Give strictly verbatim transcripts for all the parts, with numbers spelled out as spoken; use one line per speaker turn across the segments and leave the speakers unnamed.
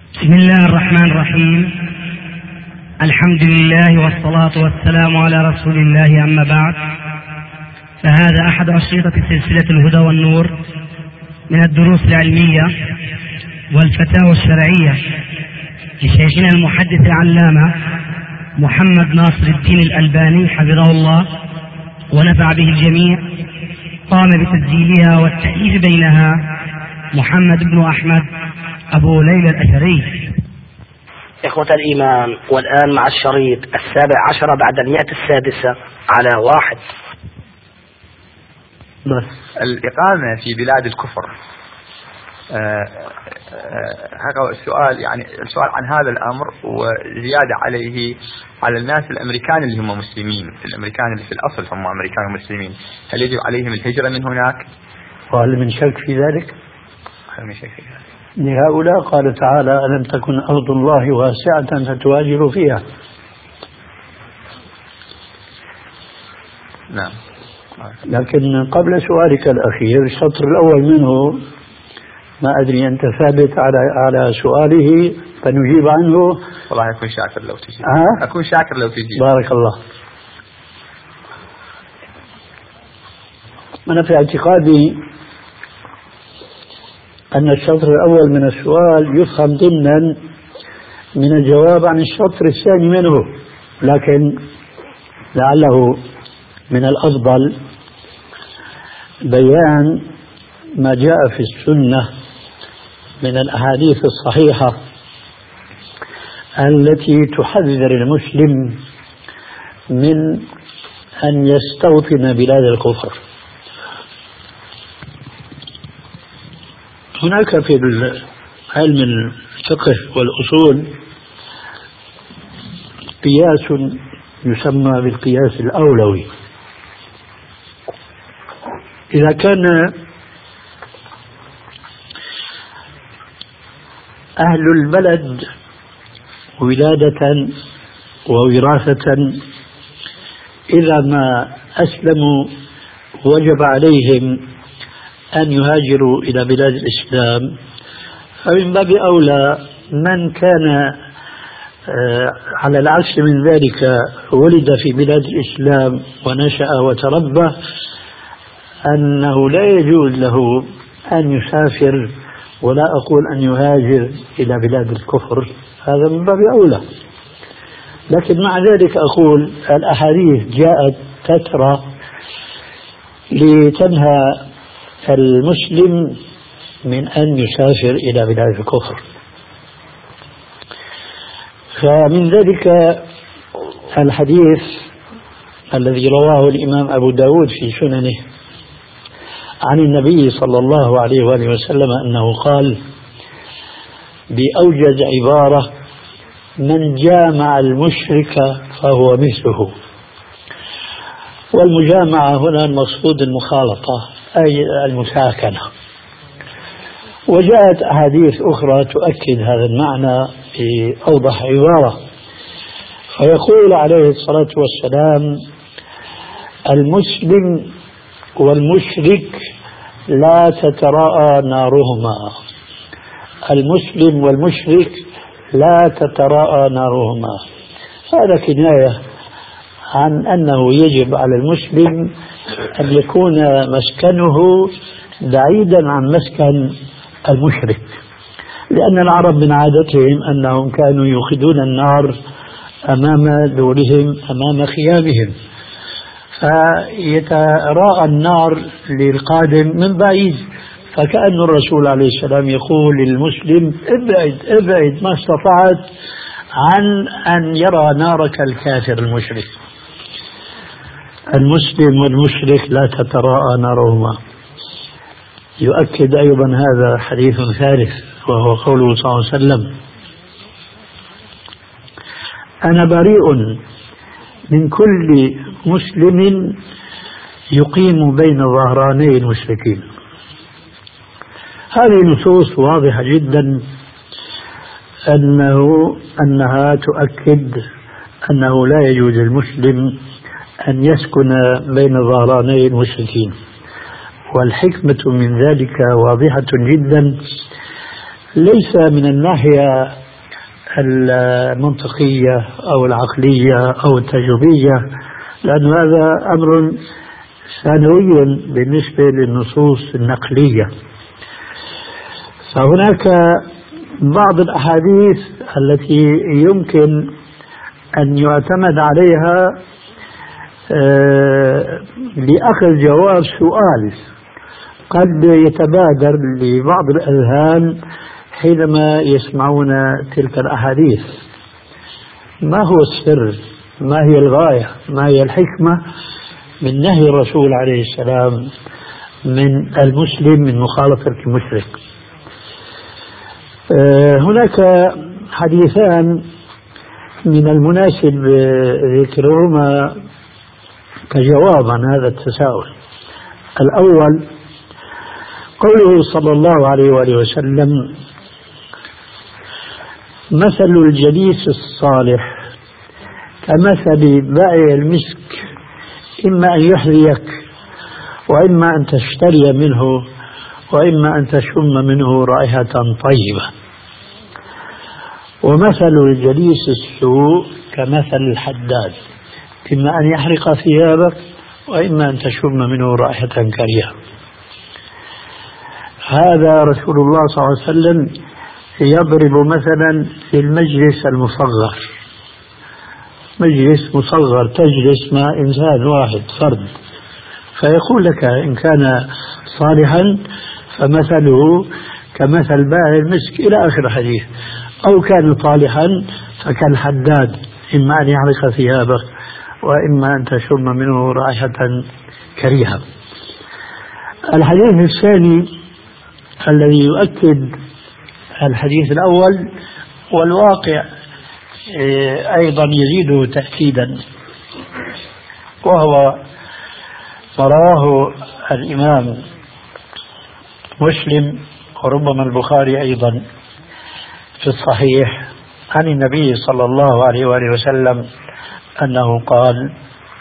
بسم الله الرحمن الرحيم. الحمد لله والصلاة والسلام على رسول الله، أما بعد، فهذا أحد أشرطة سلسلة الهدى والنور من الدروس العلمية والفتاوى الشرعية لشيخنا المحدث العلامة محمد ناصر الدين الألباني حفظه الله ونفع به الجميع. قام بتسجيلها والتأليف بينها محمد بن أحمد أبو ليلى الأثري.
إخوة الإيمان، والآن مع الشريط السابع عشر بعد المئة السادسة على واحد.
الإقامة في بلاد الكفر. هذا السؤال، يعني السؤال عن هذا الأمر وزيادة عليه على الناس الأمريكان اللي هم مسلمين، الأمريكان اللي في الأصل هم أمريكان مسلمين، هل يجب عليهم الهجرة من هناك؟
وهل من شك في ذلك؟
هل من شك في ذلك؟
لهؤلاء قال تعالى: ألم تكن أرض الله واسعة فتهاجروا فيها.
نعم.
لكن قبل سؤالك الأخير، الشطر الأول منه ما أدري أنت ثابت على على سؤاله فنجيب عنه.
والله أكون شاكر لو تجيب.
أه؟
أكون شاكر لو تجيب.
بارك الله. أنا في اعتقادي أن الشطر الأول من السؤال يفهم ضمنا من الجواب عن الشطر الثاني منه، لكن لعله من الأفضل بيان ما جاء في السنة من الأحاديث الصحيحة التي تحذر المسلم من أن يستوطن بلاد الكفر. هناك في علم الفقه والأصول قياس يسمى بالقياس الأولوي. إذا كان أهل البلد ولادة ووراثة إذا ما أسلموا وجب عليهم أن يهاجروا إلى بلاد الإسلام، فمن باب أولى من كان على العكس من ذلك ولد في بلاد الإسلام ونشأ وتربى أنه لا يجوز له أن يسافر، ولا أقول أن يهاجر إلى بلاد الكفر، هذا من باب أولى. لكن مع ذلك أقول الأحاديث جاءت تترى لتنهى المسلم من أن يسافر إلى بلاد الكفر. فمن ذلك الحديث الذي رواه الإمام أبو داود في سننه عن النبي صلى الله عليه وآله وسلم أنه قال بأوجز عبارة: من جامع المشرك فهو مثله. والمجامعة هنا المقصود المخالطة، أي المساكنة. وجاءت أحاديث أخرى تؤكد هذا المعنى بأوضح عبارة، فيقول عليه الصلاة والسلام: المسلم والمشرك لا تتراءى نارهما. المسلم والمشرك لا تتراءى نارهما. هذا كناية عن أنه يجب على المسلم أن يكون مسكنه بعيدا عن مسكن المشرك، لأن العرب من عادتهم أنهم كانوا يوقدون النار أمام دورهم، أمام خيامهم، فيتراءى النار للقادم من بعيد، فكأن الرسول عليه السلام يقول للمسلم: ابعد ابعد ما استطعت عن أن يرى نارك الكافر المشرك. المسلم والمشرك لا تتراءى نارهما. يؤكد أيضا هذا حديث ثالث، وهو قوله صلى الله عليه وسلم: أنا بريء من كل مسلم يقيم بين ظهراني المشركين. هذه نصوص واضحة جدا أنه أنها تؤكد أنه لا يجوز المسلم أن يسكن بين ظهراني المشركين. والحكمة من ذلك واضحة جدا، ليس من الناحية المنطقية أو العقلية أو التجريبية، لأن هذا أمر ثانوي بالنسبة للنصوص النقلية. فهناك بعض الأحاديث التي يمكن أن يعتمد عليها لأخذ جواب سؤال قد يتبادر لبعض الأذهان حينما يسمعون تلك الأحاديث: ما هو السر؟ ما هي الغاية؟ ما هي الحكمة من نهي الرسول عليه السلام من المسلم من مخالطة المشرك؟ هناك حديثان من المناسب ذكرهما كجواب عن هذا التساؤل. الأول قوله صلى الله عليه وآله وسلم: مثل الجليس الصالح كمثل بائع المسك، إما أن يحذيك وإما أن تشتري منه وإما أن تشم منه رائحة طيبة. ومثل الجليس السوء كمثل الحداد، إما أن يحرق ثيابك وإما أن تشم منه رائحة كريهة. هذا رسول الله صلى الله عليه وسلم يضرب مثلا في المجلس المصغر، مجلس مصغر تجلس مع إنسان واحد فرد، فيقول لك إن كان صالحا فمثله كمثل بائع المسك إلى آخر الحديث، أو كان طالحا فكالحداد، إما أن يحرق ثيابك وإما أن تشم منه رائحة كريهة. الحديث الثاني الذي يؤكد الحديث الأول والواقع أيضا يزيده تأكيدا، وهو ما رواه الإمام مسلم وربما البخاري أيضا في الصحيح عن النبي صلى الله عليه وآله وسلم أنه قال: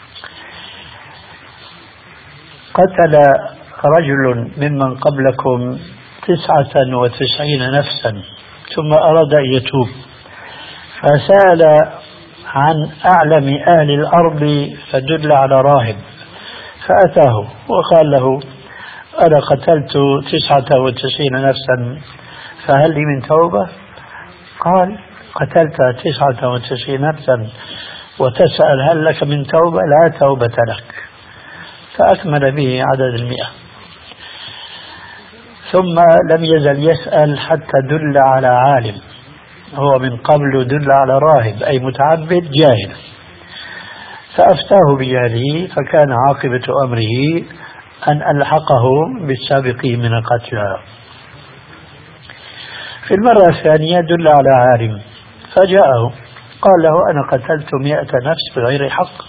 قتل رجل ممن قبلكم تسعة وتسعين نفسا ثم أراد أن يتوب، فسأل عن أعلم أهل الأرض فدل على راهب، فأتاه وقال له: أنا قتلت تسعة وتسعين نفسا فهل لي من توبة؟ قال: قتلت تسعة وتسعين نفسا وتسأل هل لك من توبة؟ لا توبة لك. فأكمل به عدد المئة، ثم لم يزل يسأل حتى دل على عالم، هو من قبل دل على راهب أي متعبد جاهل، فأفتاه بجهله، فكان عاقبة أمره أن ألحقه بالسابقين من القتلى. في المرة الثانية دل على عالم فجاءه قال له: أنا قتلت مئة نفس بغير حق،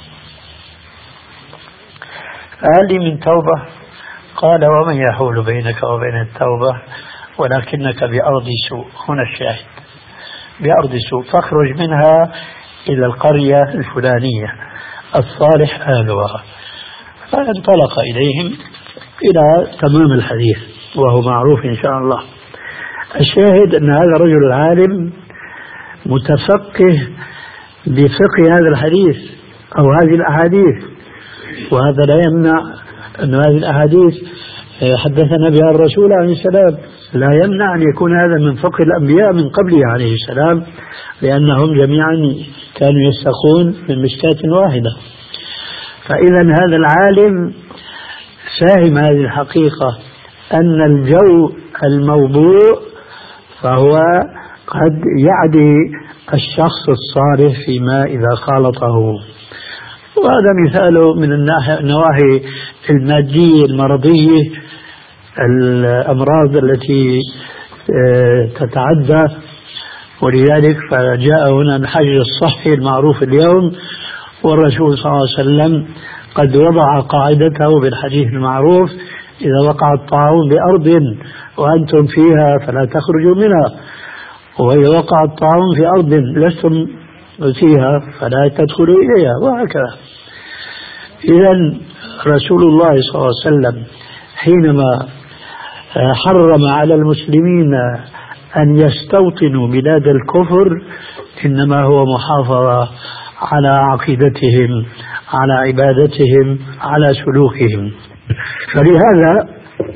فهل لي من توبة؟ قال: ومن يحول بينك وبين التوبة ولكنك بأرض سوء. هنا الشاهد: بأرض سوء، فاخرج منها إلى القرية الفلانية الصالح أهلها. فانطلق إليهم إلى تمام الحديث وهو معروف إن شاء الله. الشاهد أن هذا الرجل العالم متفقه بفقه هذا الحديث أو هذه الأحاديث، وهذا لا يمنع أن هذه الأحاديث حدثنا بها الرسول عليه السلام، لا يمنع أن يكون هذا من فقه الأنبياء من قبله عليه السلام، لأنهم جميعا كانوا يستقون من مشكاة واحدة. فإذا هذا العالم فاهم هذه الحقيقة، أن الجو الموضوع فهو قد يعدي الشخص الصالح فيما إذا خالطه. وهذا مثال من النواحي المادية المرضية، الأمراض التي تتعدى، ولذلك فجاء هنا الحجر الصحي المعروف اليوم، والرسول صلى الله عليه وسلم قد وضع قاعدته بالحديث المعروف: إذا وقع الطاعون بأرض وأنتم فيها فلا تخرجوا منها، وإذا وقع الطاعون في أرض لستم فيها فلا تدخلوا إليها، وهكذا. إذن رسول الله صلى الله عليه وسلم حينما حرم على المسلمين أن يستوطنوا بلاد الكفر إنما هو محافظة على عقيدتهم، على عبادتهم، على سلوكهم. فلهذا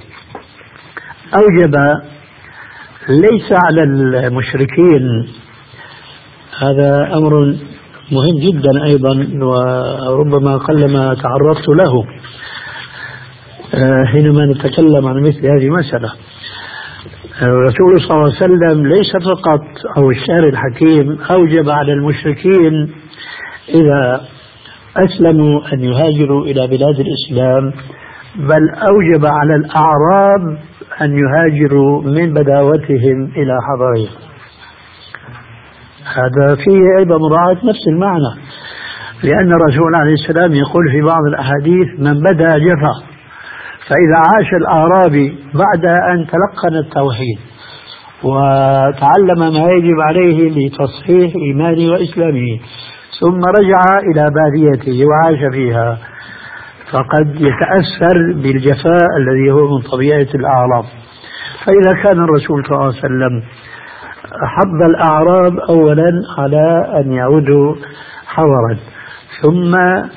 أوجب ليس على المشركين، هذا أمر مهم جدا أيضا وربما قلما تعرضت له حينما نتكلم عن مثل هذه المسألة. الرسول صلى الله عليه وسلم ليس فقط أو الشارع الحكيم أوجب على المشركين إذا أسلموا أن يهاجروا إلى بلاد الإسلام، بل أوجب على الأعراب أن يهاجروا من بداوتهم إلى حضرهم. هذا فيه أيضا مراعاة نفس المعنى، لأن الرسول عليه السلام يقول في بعض الأحاديث من بدأ جفا. فإذا عاش الأعرابي بعد أن تلقن التوحيد وتعلم ما يجب عليه لتصحيح إيمانه وإسلامه ثم رجع إلى باديته وعاش فيها، فقد يتأثر بالجفاء الذي هو من طبيعة الأعراب. فإذا كان الرسول صلى الله عليه وسلم حض الأعراب أولا على أن يعودوا حضرا، ثم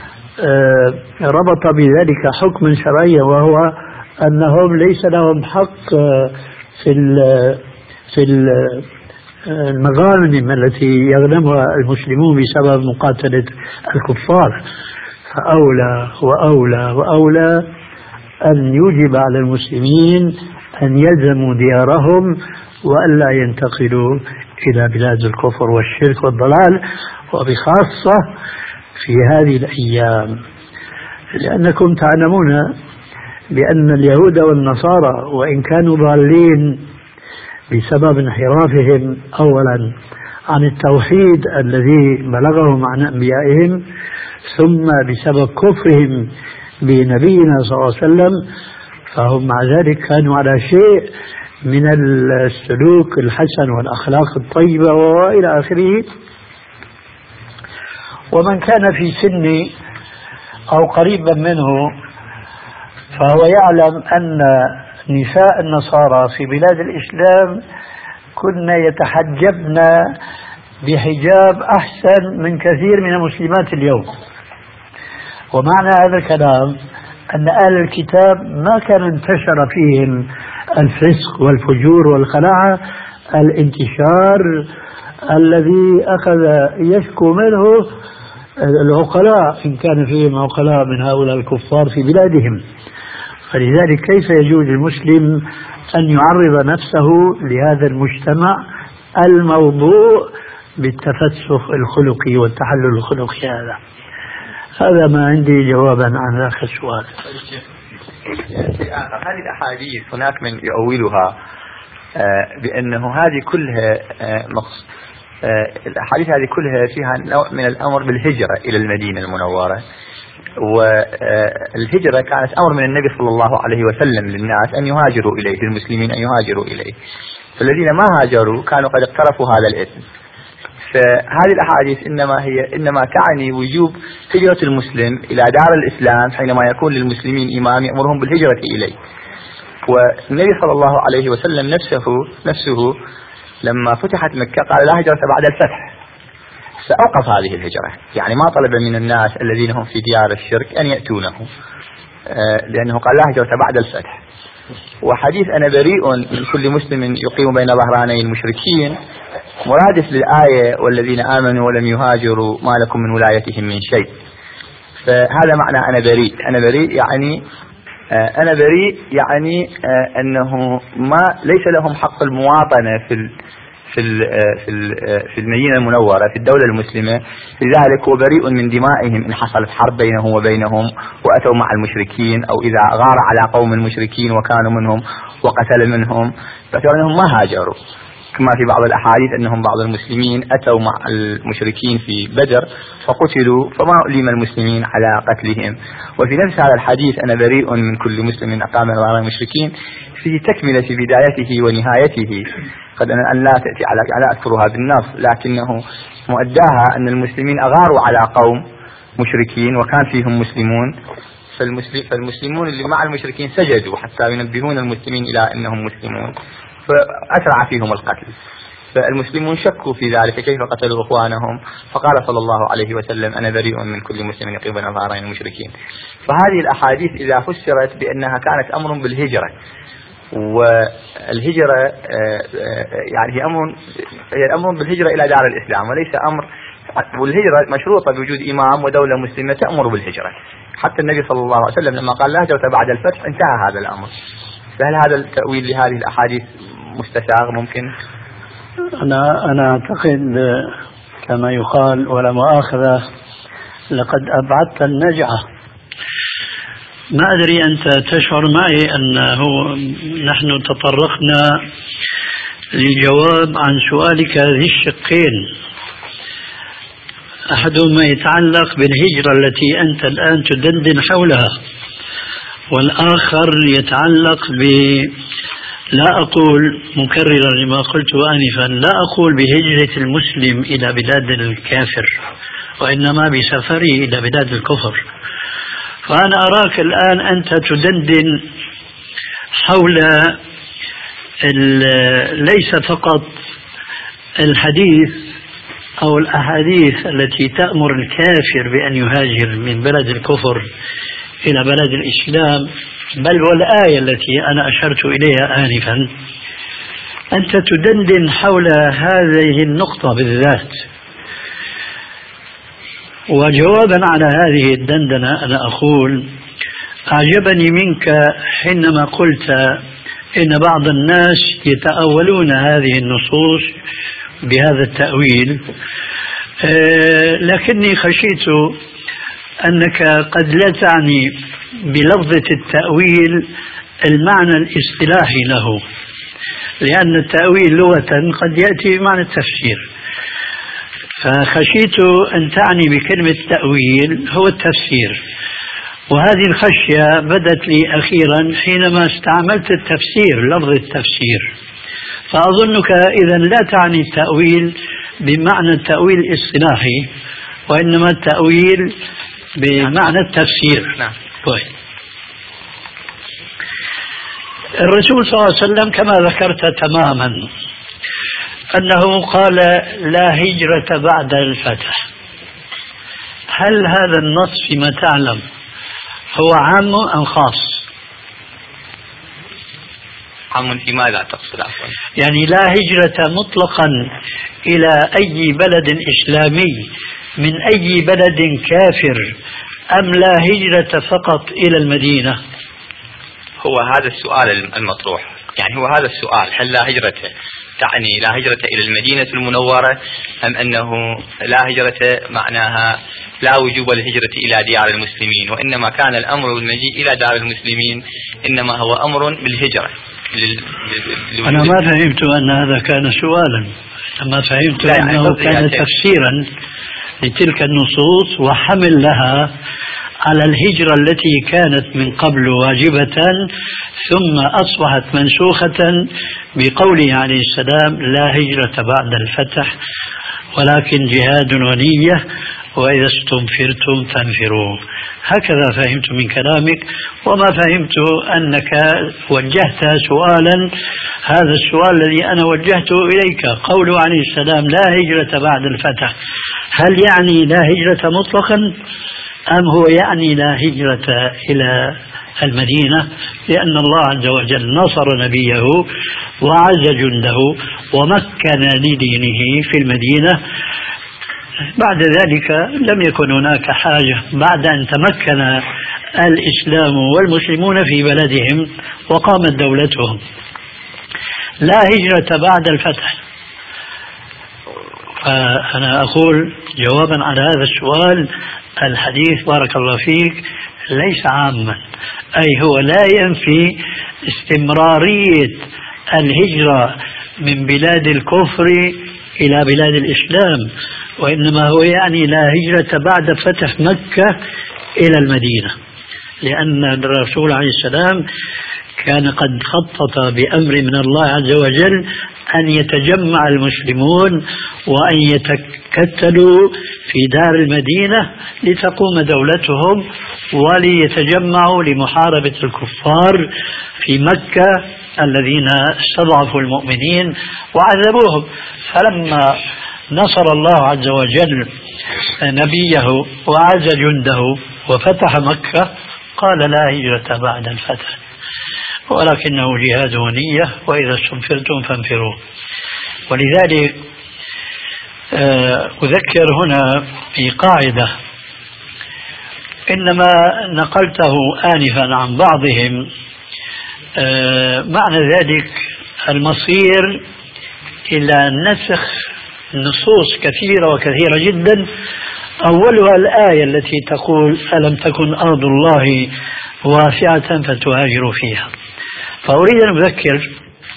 ربط بذلك حكما شرعيا وهو أنهم ليس لهم حق في في المغانم التي يغنمها المسلمون بسبب مقاتلة الكفار، فأولى وأولى وأولى أن يوجب على المسلمين أن يلزموا ديارهم وألا ينتقلوا إلى بلاد الكفر والشرك والضلال، وبخاصة في هذه الأيام، لأنكم تعلمون بأن اليهود والنصارى وإن كانوا ضالين بسبب انحرافهم أولا عن التوحيد الذي بلغهم عن أنبيائهم، ثم بسبب كفرهم بنبينا صلى الله عليه وسلم، فهم مع ذلك كانوا على شيء من السلوك الحسن والأخلاق الطيبة وإلى آخره. ومن كان في سني أو قريبا منه فهو يعلم أن نساء النصارى في بلاد الإسلام كن يتحجبن بحجاب أحسن من كثير من المسلمات اليوم. ومعنى هذا الكلام أن أهل الكتاب ما كان انتشر فيهم الفسق والفجور والخلاعة الانتشار الذي أخذ يشكو منه العقلاء، إن كان فيهم عقلاء من هؤلاء الكفار في بلادهم. فلذلك كيف يجوز المسلم أن يعرض نفسه لهذا المجتمع الموضوع بالتفسخ الخلقي والتحلل الخلقي؟ هذا هذا ما عندي جوابا عن ذاك السؤال.
هذه الأحاديث هناك من يؤولها بأنه هذه كلها مقص... الأحاديث هذه كلها فيها نوع من الأمر بالهجرة إلى المدينة المنورة، والهجرة كانت أمر من النبي صلى الله عليه وسلم للناس أن يهاجروا إليه، للمسلمين أن يهاجروا إليه، فالذين ما هاجروا كانوا قد اقترفوا هذا الإثم. فهذه الأحاديث إنما هي إنما تعني وجوب هجرة المسلم إلى دار الإسلام حينما يكون للمسلمين إمام يأمرهم بالهجرة إليه. والنبي صلى الله عليه وسلم نفسه نفسه لما فتحت مكة قال لا هجرة بعد الفتح، فأوقف هذه الهجرة، يعني ما طلب من الناس الذين هم في ديار الشرك أن يأتونه، لأنه قال لا هجرة بعد الفتح. وحديث أنا بريء من كل مسلم يقيم بين ظهراني المشركين مرادف للآية والذين آمنوا ولم يهاجروا ما لكم من ولايتهم من شيء. فهذا معنى أنا بريء. أنا بريء يعني أنا بريء يعني أنه ما ليس لهم حق المواطنة في في في في المدينة المنورة في الدولة المسلمة، لذلك هو بريء من دمائهم إن حصلت حرب بينه وبينهم وأتوا مع المشركين، أو إذا غار على قوم المشركين وكانوا منهم وقتل منهم فكأنهم ما هاجروا، كما في بعض الأحاديث أنهم بعض المسلمين أتوا مع المشركين في بدر فقتلوا فما أليم المسلمين على قتلهم. وفي نفس هذا الحديث أنا بريء من كل مسلم أقام على المشركين فيه تكملة في بدايته ونهايته، قد أن لا تأتي على لا أذكرها بالنص لكنه مؤداها أن المسلمين أغاروا على قوم مشركين وكان فيهم مسلمون، فالمسلمون اللي مع المشركين سجدوا حتى ينبهون المسلمين إلى أنهم مسلمون، فأسرع فيهم القتل، فالمسلمون شكوا في ذلك كيف قتلوا إخوانهم، فقال صلى الله عليه وسلم أنا بريء من كل مسلم يقيم بين ظهرين المشركين. فهذه الأحاديث إذا فسرت بأنها كانت أمر بالهجرة، والهجرة يعني هي أمر هي أمر بالهجرة إلى دار الإسلام وليس أمر، والهجرة مشروطة بوجود إمام ودولة مسلمة تأمر بالهجرة. حتى النبي صلى الله عليه وسلم لما قال لا هجرة بعد الفتح انتهى هذا الأمر. فهل هذا التأويل لهذه الأحاديث مستساغ ممكن؟
أنا أنا أعتقد كما يقال ولا مؤاخذة لقد أبعدت النجعة. ما أدري أنت تشعر معي أنه نحن تطرقنا للجواب عن سؤالك ذي الشقين، أحدهما يتعلق بالهجرة التي أنت الآن تدندن حولها، والآخر يتعلق ب لا أقول مكررا لما قلت آنفا، لا أقول بهجرة المسلم إلى بلاد الكافر، وإنما بسفره إلى بلاد الكفر. فأنا أراك الآن أنت تدندن حول ليس فقط الحديث أو الأحاديث التي تأمر الكافر بأن يهاجر من بلد الكفر إلى بلد الإسلام، بل والآية التي أنا أشرت إليها آنفا. أنت تدندن حول هذه النقطة بالذات، وجوابا على هذه الدندنة أنا أقول أعجبني منك حينما قلت إن بعض الناس يتأولون هذه النصوص بهذا التأويل، لكني خشيت أنك قد لا تعني بلفظة التأويل المعنى الاصطلاحي له، لأن التأويل لغة قد يأتي بمعنى التفسير، فخشيت أن تعني بكلمة تأويل هو التفسير. وهذه الخشية بدت لي أخيرا حينما استعملت التفسير، لفظ التفسير، فأظنك إذا لا تعني التأويل بمعنى التأويل الاصطلاحي، وإنما التأويل بمعنى التفسير.
نعم.
طيب. الرسول صلى الله عليه وسلم كما ذكرت تماما أنه قال لا هجرة بعد الفتح. هل هذا النص فيما تعلم هو عام أم خاص؟
عام في ماذا تقصد عفوا؟
يعني لا هجرة مطلقا إلى أي بلد إسلامي من أي بلد كافر، أم لا هجرة فقط إلى المدينة؟
هو هذا السؤال المطروح، يعني هو هذا السؤال، هل لا هجرة تعني لا هجرة إلى المدينة المنورة، أم أنه لا هجرة معناها لا وجوب الهجرة إلى ديار المسلمين، وإنما كان الأمر بالمجيء إلى دار المسلمين إنما هو أمر بالهجرة.
أنا ما فهمت أن هذا كان سؤالا، أما فهمت أنه كان تفسيرا لتلك النصوص وحمل لها على الهجرة التي كانت من قبل واجبة ثم أصبحت منسوخة بقوله عليه السلام لا هجرة بعد الفتح ولكن جهاد ونية وإذا استنفرتم فانفروا. هكذا فهمت من كلامك، وما فهمت أنك وجهت سؤالا، هذا السؤال الذي أنا وجهته إليك قوله عليه السلام لا هجرة بعد الفتح، هل يعني لا هجرة مطلقا أم هو يعني لا هجرة إلى المدينة؟ لأن الله عز وجل نصر نبيه وعز جنده ومكن لدينه في المدينة، بعد ذلك لم يكن هناك حاجة بعد أن تمكن الإسلام والمسلمون في بلدهم وقامت دولتهم. لا هجرة بعد الفتح. فأنا أقول جوابا على هذا السؤال الحديث بارك الله فيك ليس عاما، أي هو لا ينفي استمرارية الهجرة من بلاد الكفر إلى بلاد الإسلام، وإنما هو يعني لا هجرة بعد فتح مكة إلى المدينة، لأن الرسول عليه السلام كان قد خطط بأمر من الله عز وجل أن يتجمع المسلمون وأن يتكتلوا في دار المدينة لتقوم دولتهم وليتجمعوا لمحاربة الكفار في مكة الذين استضعفوا المؤمنين وعذبوهم. فلما نصر الله عز وجل نبيه وعز جنده وفتح مكة قال لا هجرة بعد الفتح ولكنه جهاد ونية وإذا استنفرتم فانفروا. ولذلك أذكر هنا في قاعدة إنما نقلته آنفا عن بعضهم، معنى ذلك المصير إلى نسخ نصوص كثيرة وكثيرة جدا، أولها الآية التي تقول ألم تكن أرض الله واسعة فتهاجروا فيها. فأريد أن أذكر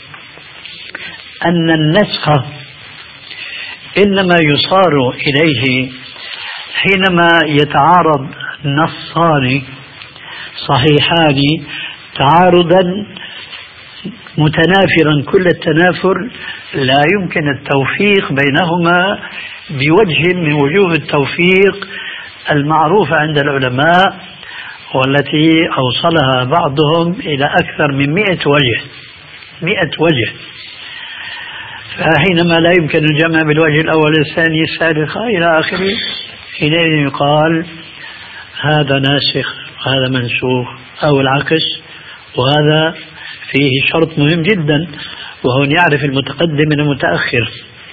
أن النسخ إنما يصار إليه حينما يتعارض نصان صحيحان تعارضا متنافرا كل التنافر لا يمكن التوفيق بينهما بوجه من وجوه التوفيق المعروفة عند العلماء والتي أوصلها بعضهم إلى أكثر من مئة وجه مئة وجه. فحينما لا يمكن الجمع بالوجه الأول الثاني الثالث إلى آخره حينئذ يقال هذا ناسخ وهذا منسوخ أو العكس. وهذا فيه شرط مهم جدا وهو أن يعرف المتقدم من المتأخر.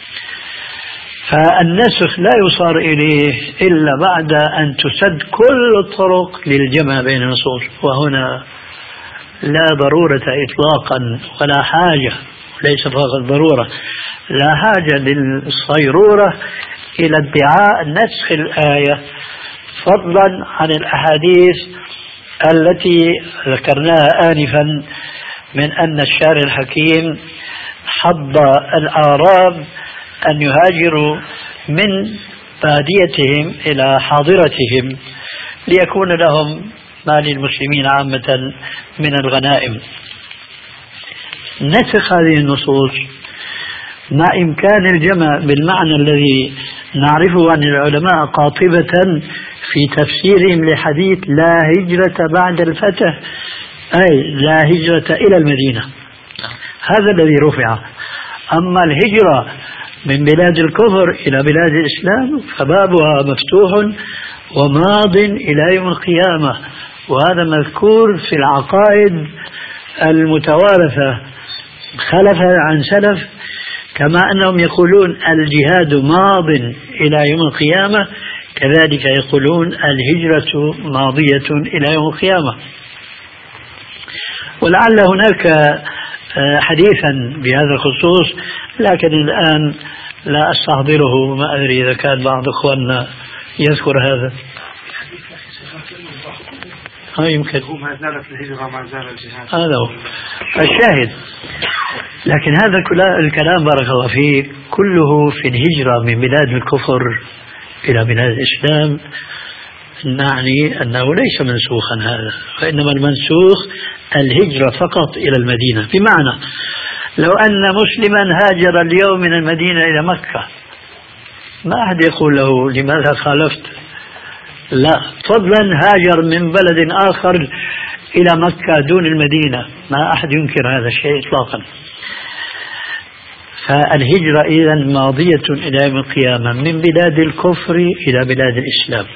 فالنسخ لا يصار إليه إلا بعد أن تسد كل الطرق للجمع بين النصوص، وهنا لا ضرورة إطلاقا ولا حاجة، ليس فقط ضرورة، لا حاجة للصيرورة إلى ادعاء نسخ الآية فضلا عن الأحاديث التي ذكرناها آنفا من أن الشارع الحكيم حض الأعراب أن يهاجروا من باديتهم إلى حاضرتهم ليكون لهم ما للمسلمين عامة من الغنائم. نسخ هذه النصوص مع إمكان الجمع بالمعنى الذي نعرفه عن العلماء قاطبة في تفسيرهم لحديث لا هجرة بعد الفتح، أي لا هجرة إلى المدينة، هذا الذي رفع. أما الهجرة من بلاد الكفر إلى بلاد الإسلام فبابها مفتوح وماض إلى يوم القيامة، وهذا مذكور في العقائد المتوارثة خلفا عن سلف، كما أنهم يقولون الجهاد ماض إلى يوم القيامة كذلك يقولون الهجرة ماضية إلى يوم القيامة. ولعل هناك حديثا بهذا الخصوص لكن الآن لا أستحضره، ما أدري إذا كان بعض أخواننا يذكر هذا. ها يمكن
ما زالت الهجرة ما زال الجهاد،
هذا هو الشاهد. لكن هذا الكلام بارك الله فيه كله في الهجرة من بلاد الكفر إلى بلاد الإسلام، نعني أنه ليس منسوخا هذا، وإنما المنسوخ الهجرة فقط إلى المدينة. بمعنى لو أن مسلما هاجر اليوم من المدينة إلى مكة ما أحد يقول له لماذا خالفت، لا، فضلا هاجر من بلد آخر إلى مكة دون المدينة ما أحد ينكر هذا الشيء إطلاقا. فالهجرة إذن ماضية إلى يوم القيامة من بلاد الكفر إلى بلاد الإسلام.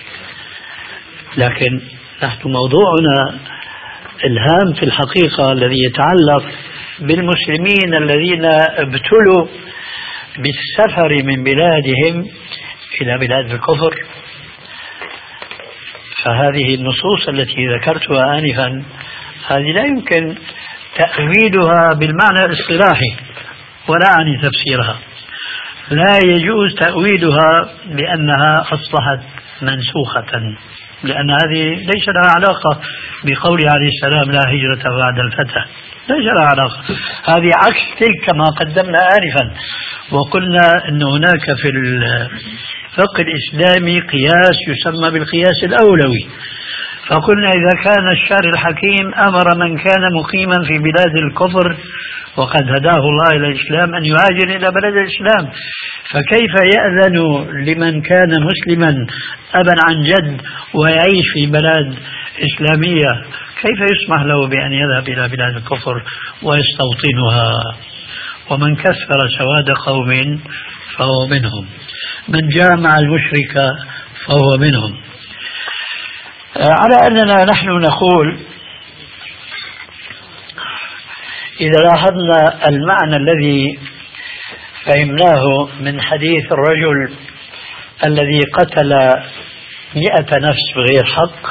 لكن نحن موضوعنا الهام في الحقيقة الذي يتعلق بالمسلمين الذين ابتلوا بالسفر من بلادهم إلى بلاد الكفر. فهذه النصوص التي ذكرتها آنفا هذه لا يمكن تأويلها بالمعنى الاصطلاحي ولا عن تفسيرها، لا يجوز تأويلها بأنها أصبحت منسوخة، لأن هذه ليس لها علاقة بقوله عليه السلام لا هجرة بعد الفتح، ليس لها علاقة. هذه عكس تلك كما قدمنا آنفا، وقلنا أن هناك في الفقه الإسلامي قياس يسمى بالقياس الأولوي. فقلنا إذا كان الشارع الحكيم أمر من كان مقيما في بلاد الكفر وقد هداه الله إلى الإسلام أن يهاجر إلى بلد الإسلام، فكيف يأذن لمن كان مسلما أبا عن جد ويعيش في بلد إسلامية كيف يسمح له بأن يذهب إلى بلاد الكفر ويستوطنها؟ ومن كسر سواد قوم فهو منهم، من جامع المشرك فهو منهم. على أننا نحن نقول إذا لاحظنا المعنى الذي فهمناه من حديث الرجل الذي قتل مئة نفس بغير حق،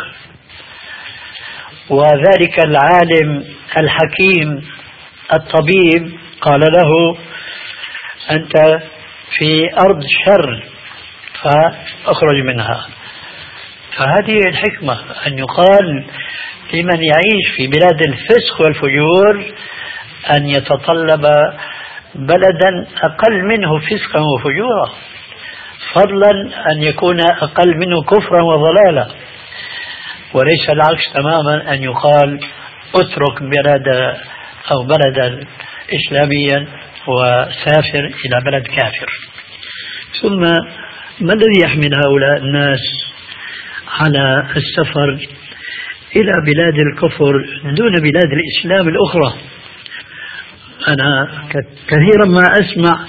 وذلك العالم الحكيم الطبيب قال له أنت في أرض شر فأخرج منها. فهذه الحكمة أن يقال لمن يعيش في بلاد الفسق والفجور أن يتطلب بلدا أقل منه فسقا وفجورا، فضلا أن يكون أقل منه كفرا وضلالا، وليس العكس تماما أن يقال اترك بلد أو بلدا إسلاميا وسافر إلى بلد كافر. ثم ما الذي يحمل هؤلاء الناس على السفر إلى بلاد الكفر دون بلاد الإسلام الأخرى؟ أنا كثيرا ما أسمع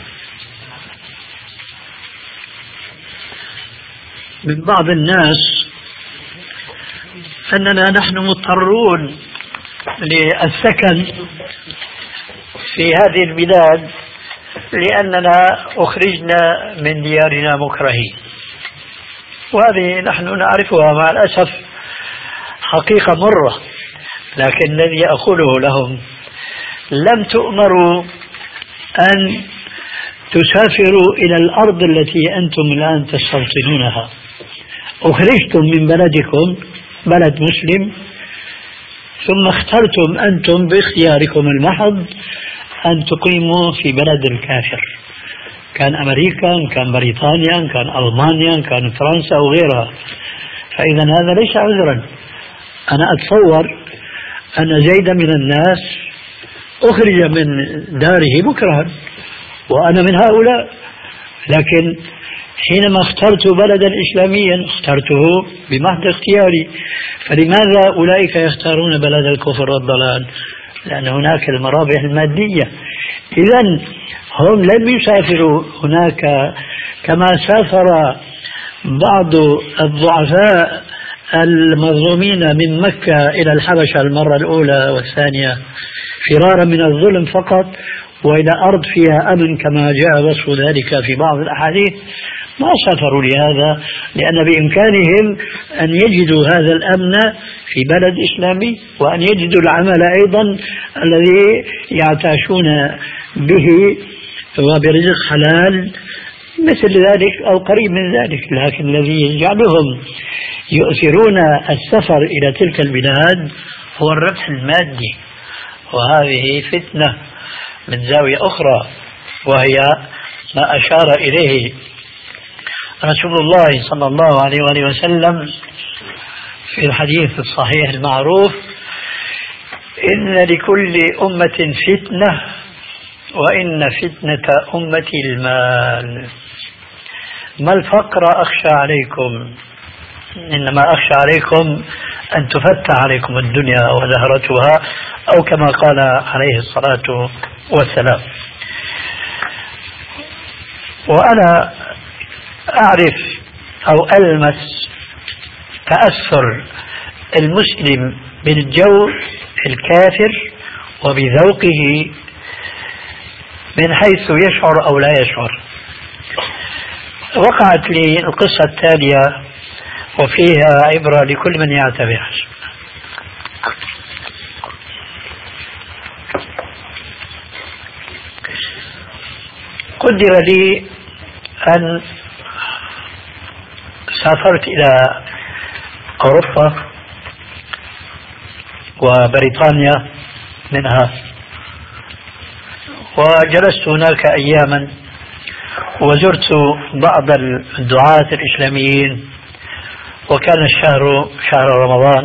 من بعض الناس أننا نحن مضطرون للسكن في هذه البلاد لأننا أخرجنا من ديارنا مكرهين، وهذه نحن نعرفها مع الأسف حقيقة مرة. لكن الذي أقوله لهم لم تؤمروا أن تسافروا إلى الأرض التي أنتم الآن تستوطنونها، أخرجتم من بلدكم بلد مسلم ثم اخترتم أنتم باختياركم المحض أن تقيموا في بلد الكافر، كان أمريكا، كان بريطانيا، كان ألمانيا، كان فرنسا أو غيرها. فإذا هذا ليس عذرا. أنا أتصور أن زيدا من الناس أخرج من داره مكرها وأنا من هؤلاء، لكن حينما اخترت بلدا إسلاميا اخترته بمحض اختياري. فلماذا أولئك يختارون بلد الكفر والضلال؟ لأن هناك المرابح المادية. إذن هم لم يسافروا هناك كما سافر بعض الضعفاء المظلومين من مكة إلى الحبشة المرة الأولى والثانية فرارا من الظلم فقط، وإلى أرض فيها أمن كما جاء وصف ذلك في بعض الأحاديث. ما سافروا لهذا، لأن بإمكانهم أن يجدوا هذا الأمن في بلد إسلامي، وأن يجدوا العمل أيضا الذي يعتاشون به وبرزق حلال مثل ذلك أو قريب من ذلك. لكن الذي يجعلهم يؤثرون السفر إلى تلك البلاد هو الربح المادي، وهذه فتنة من زاوية أخرى، وهي ما أشار إليه رسول الله صلى الله عليه وآله وسلم في الحديث الصحيح المعروف: إن لكل أمة فتنة وإن فتنة أمتي المال. ما الفقر أخشى عليكم، إنما أخشى عليكم أن تفتح عليكم الدنيا وزهرتها، أو كما قال عليه الصلاة والسلام. وأنا أعرف أو ألمس تأثر المسلم بالجو الكافر وبذوقه من حيث يشعر أو لا يشعر. وقعت لي القصة التالية وفيها عبرة لكل من يعتبر. قدر لي أن سافرت إلى أوروبا وبريطانيا منها، وجلست هناك أياما وزرت بعض الدعاة الإسلاميين، وكان الشهر شهر رمضان.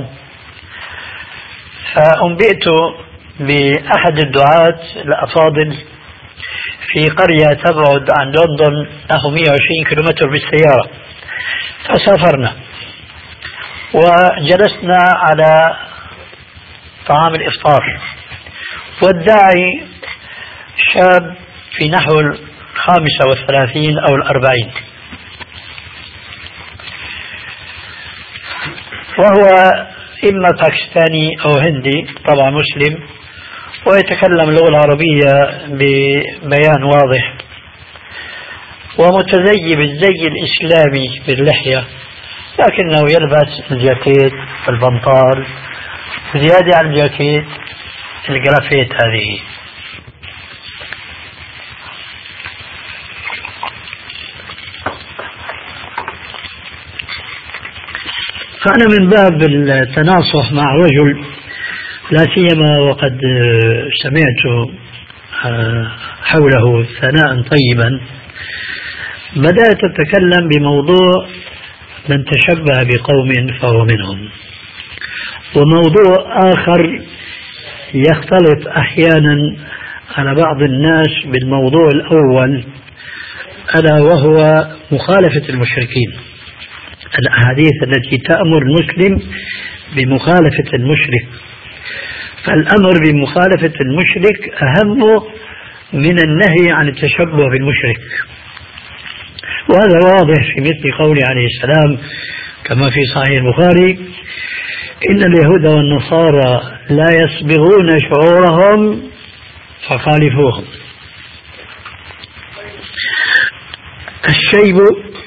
فأنبئت بأحد الدعاة الأفاضل في قرية تبعد عن لندن نحو مئة وعشرين كيلومتر بالسيارة. فسافرنا وجلسنا على طعام الإفطار، والداعي شاب في نحو الخامسة والثلاثين أو الأربعين، وهو إما باكستاني أو هندي، طبعا مسلم، ويتكلم اللغة العربية ببيان واضح، ومتزي بالزي الإسلامي باللحية، لكنه يلبس الجاكيت والبنطال، زيادة على الجاكيت الجرافيت هذه. فأنا من باب التناصح مع رجل، لا سيما وقد سمعت حوله ثناء طيبا، بدأت أتكلم بموضوع من تشبه بقوم فهو منهم، وموضوع آخر يختلط أحيانا على بعض الناس بالموضوع الأول، ألا وهو مخالفة المشركين، الأحاديث التي تأمر المسلم بمخالفة المشرك. فالأمر بمخالفة المشرك أهم من النهي عن التشبه بالمشرك، وهذا واضح في مثل قوله عليه السلام كما في صحيح البخاري: إن اليهود والنصارى لا يسبغون شعورهم فخالفوهم. الشيب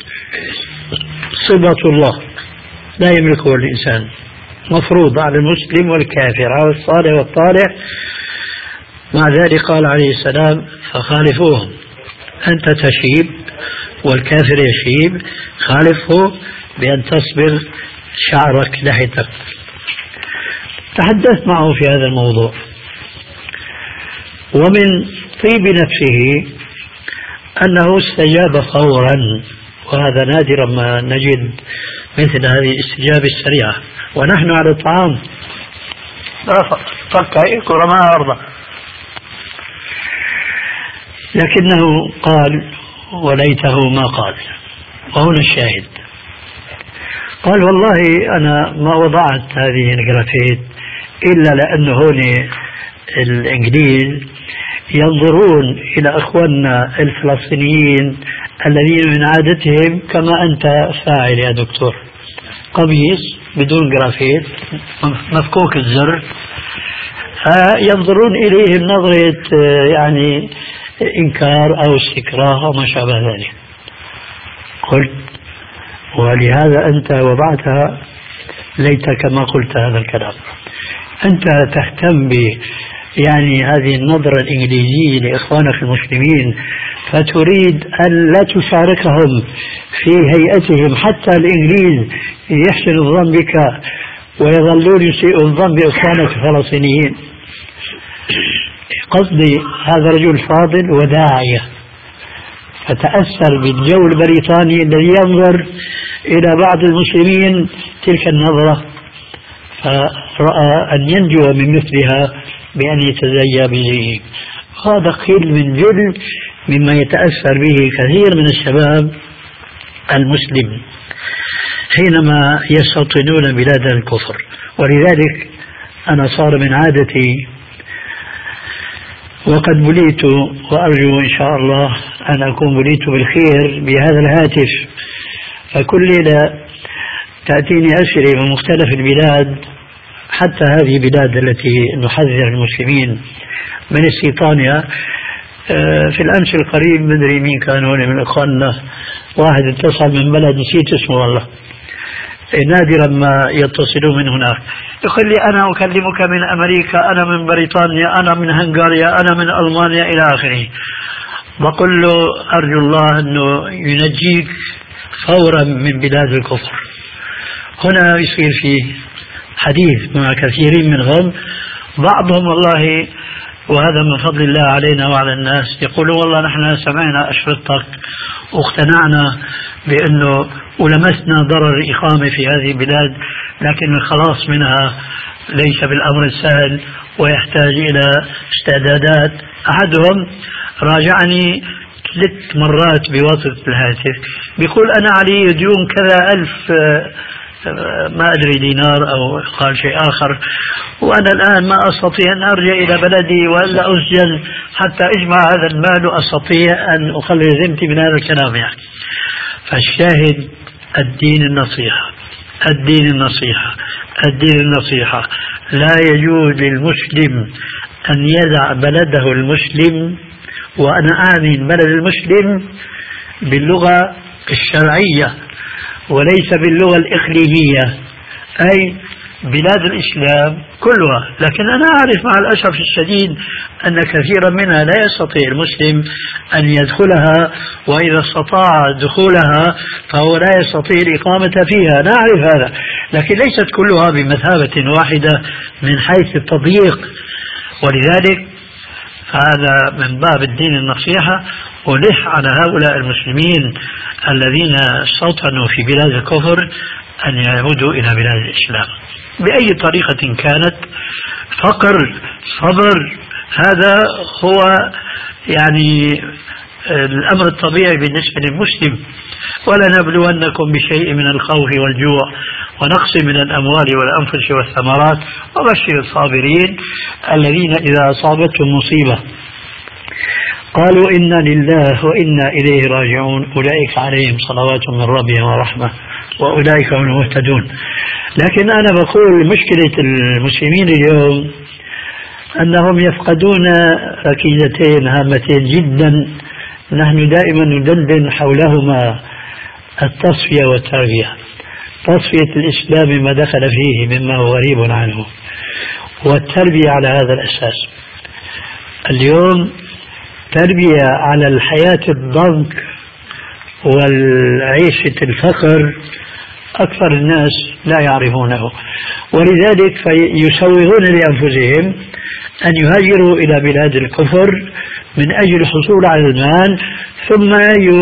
صبغة الله لا يملكه الإنسان، مفروض على المسلم والكافر، على الصالح والطالح. مع ذلك قال عليه السلام: فخالفوهم. أنت تشيب والكافر يشيب، خالفه بأن تصبغ شعرك لحيتك. تحدثت معه في هذا الموضوع، ومن طيب نفسه أنه استجاب فورا، وهذا نادرا ما نجد مثل هذه الاستجابة السريعة، ونحن على الطعام فك رماها أرضا. لكنه قال وليته ما قال، وهنا الشاهد. قال: والله أنا ما وضعت هذه الجرافيت إلا لأن هون الإنجليز ينظرون إلى أخواننا الفلسطينيين الذين من عادتهم كما أنت فاعل يا دكتور، قميص بدون جرافيت مفكوك الزر، ينظرون إليهم نظرة يعني إنكار أو استكراه أو ما شابه ذلك. قلت: ولهذا أنت وضعتها، ليتك ما قلت هذا الكلام. أنت تهتم ب يعني هذه النظرة الإنجليزية لإخوانك المسلمين، فتريد أن لا تشاركهم في هيئتهم. حتى الإنجليز يحسن الظن بك ويظلون يسيئوا الظن بإخوانك الفلسطينيين. قصدي هذا رجل فاضل وداعية، فتأثر بالجو البريطاني الذي ينظر إلى بعض المسلمين تلك النظرة، فرأى أن ينجو من مثلها بأن يتزيى به. هذا قيل من جل مما يتأثر به كثير من الشباب المسلم حينما يستوطنون بلاد الكفر. ولذلك أنا صار من عادتي، وقد بليت وأرجو إن شاء الله أن أكون بليت بالخير بهذا الهاتف، فكل ليلة تأتيني أسئلة من مختلف البلاد، حتى هذه البلاد التي نحذر المسلمين من استيطانها. في الأمس القريب مدري مين كان هنا من إخواننا، واحد اتصل من بلد نسيت اسمه والله، نادرا ما يتصلون من هناك، يقول لي: أنا أكلمك من أمريكا، أنا من بريطانيا، أنا من هنغاريا، أنا من ألمانيا إلى آخره. بقول له: أرجو الله أنه ينجيك فورا من بلاد الكفر. هنا يصير فيه حديث مع كثيرين منهم، بعضهم والله وهذا من فضل الله علينا وعلى الناس يقولون: والله نحن سمعنا أشرطتك واقتنعنا بأنه ولمسنا ضرر الإقامة في هذه البلاد، لكن الخلاص منها ليس بالأمر السهل ويحتاج إلى استعدادات. أحدهم راجعني ثلاث مرات بواسطة الهاتف، بيقول: أنا علي ديون كذا ألف ما أدري دينار أو قال شيء آخر، وأنا الآن ما أستطيع أن أرجع إلى بلدي وألا أسجن حتى أجمع هذا المال وأستطيع أن أخلص ذمتي من هذا الكلام يعني. فالشاهد الدين النصيحة، الدين النصيحة، الدين النصيحة. لا يجوز للمسلم أن يدع بلده المسلم، وأنا أعني بلد المسلم باللغة الشرعية وليس باللغة الإقليمية، أي بلاد الإسلام كلها. لكن أنا أعرف مع الأسف الشديد أن كثيرا منها لا يستطيع المسلم أن يدخلها، وإذا استطاع دخولها فهو لا يستطيع الإقامة فيها، نعرف هذا. لكن ليست كلها بمثابة واحدة من حيث التضييق، ولذلك هذا من باب الدين النصيحة. ولح على هؤلاء المسلمين الذين استوطنوا في بلاد الكفر أن يعودوا إلى بلاد الإسلام بأي طريقة كانت. فقر، صبر، هذا هو يعني الأمر الطبيعي بالنسبة للمسلم. ولنبلونكم بشيء من الخوف والجوع ونقص من الأموال والأنفس والثمرات وبشر الصابرين الذين إذا أصابتهم مصيبة قالوا إنا لله وإنا إليه راجعون أولئك عليهم صلوات من ربهم ورحمة وأولئك هم المهتدون. لكن أنا بقول مشكلة المسلمين اليوم أنهم يفقدون ركيزتين هامتين جدا نحن دائما ندندن حولهما: التصفية والتربية. تصفية الإسلام ما دخل فيه مما هو غريب عنه، والتربية على هذا الأساس. اليوم تربية على الحياة الضنك والعيشة الفقر أكثر الناس لا يعرفونه، ولذلك يسوغون لأنفسهم أن يهاجروا إلى بلاد الكفر من أجل الحصول على المال، ثم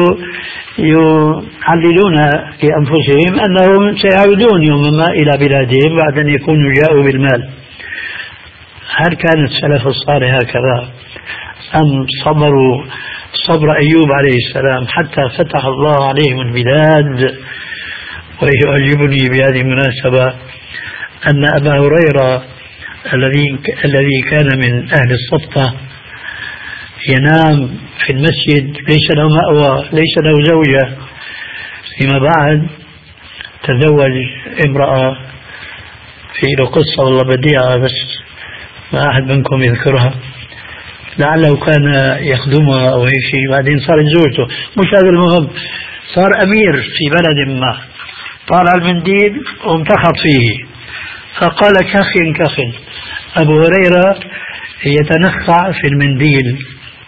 يعللون لأنفسهم أنهم سيعودون يوما ما إلى بلادهم بعد أن يكونوا جاءوا بالمال. هل كان السلف الصالح هكذا أم صبروا صبر أيوب عليه السلام حتى فتح الله عليهم البلاد؟ ويعجبني بهذه المناسبة أن أبا هريرة الذي الذي كان من أهل الصفة ينام في المسجد، ليس له مأوى، ليس له زوجة، فيما بعد تزوج امرأة في له قصة والله بديعة بس ما أحد منكم يذكرها، لعله كان يخدمها أو أي شيء، بعدين صارت زوجته، مش هذا المهم. صار أمير في بلد ما، طالع المنديل وامتخط فيه فقال كخن كخن. أبو هريرة يتنخع في المنديل،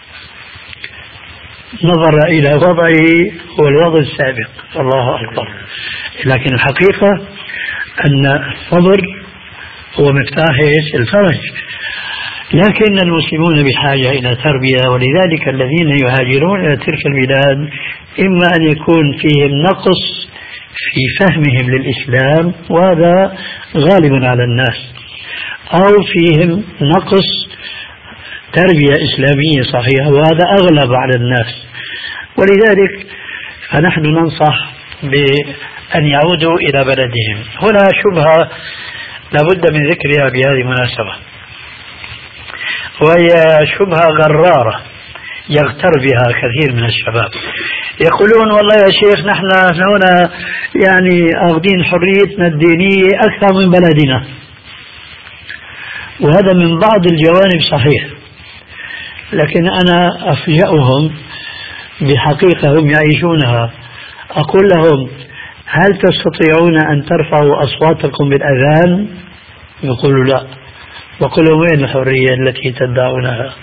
نظر إلى وضعه هو الوضع السابق، الله أكبر. لكن الحقيقة أن الصبر هو مفتاح الفرج. لكن المسلمون بحاجة إلى تربية، ولذلك الذين يهاجرون إلى تلك البلاد إما أن يكون فيهم نقص في فهمهم للإسلام وهذا غالب على الناس، أو فيهم نقص تربية إسلامية صحيحة وهذا أغلب على الناس. ولذلك فنحن ننصح بأن يعودوا إلى بلدهم. هنا شبهة لابد من ذكرها بهذه المناسبة، وهي شبهة غرارة يغتر بها كثير من الشباب. يقولون والله يا شيخ نحن هنا يعني أخذين حريتنا الدينية أكثر من بلدنا، وهذا من بعض الجوانب صحيح، لكن أنا أفجأهم بحقيقة هم يعيشونها. أقول لهم: هل تستطيعون أن ترفعوا أصواتكم بالأذان؟ يقولوا لا. وقل وين الحرية التي تدعونها؟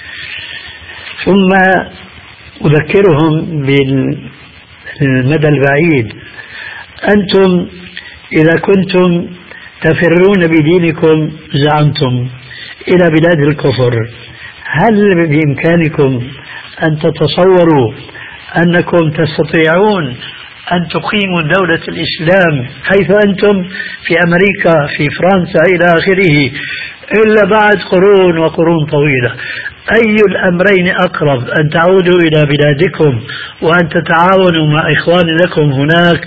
ثم أذكرهم بالمدى البعيد. أنتم إذا كنتم تفرون بدينكم زعمتم إلى بلاد الكفر، هل بإمكانكم أن تتصوروا أنكم تستطيعون أن تقيموا دولة الإسلام حيث أنتم في أمريكا في فرنسا إلى آخره إلا بعد قرون وقرون طويلة؟ أي الأمرين أقرب، أن تعودوا إلى بلادكم وأن تتعاونوا مع إخوان لكم هناك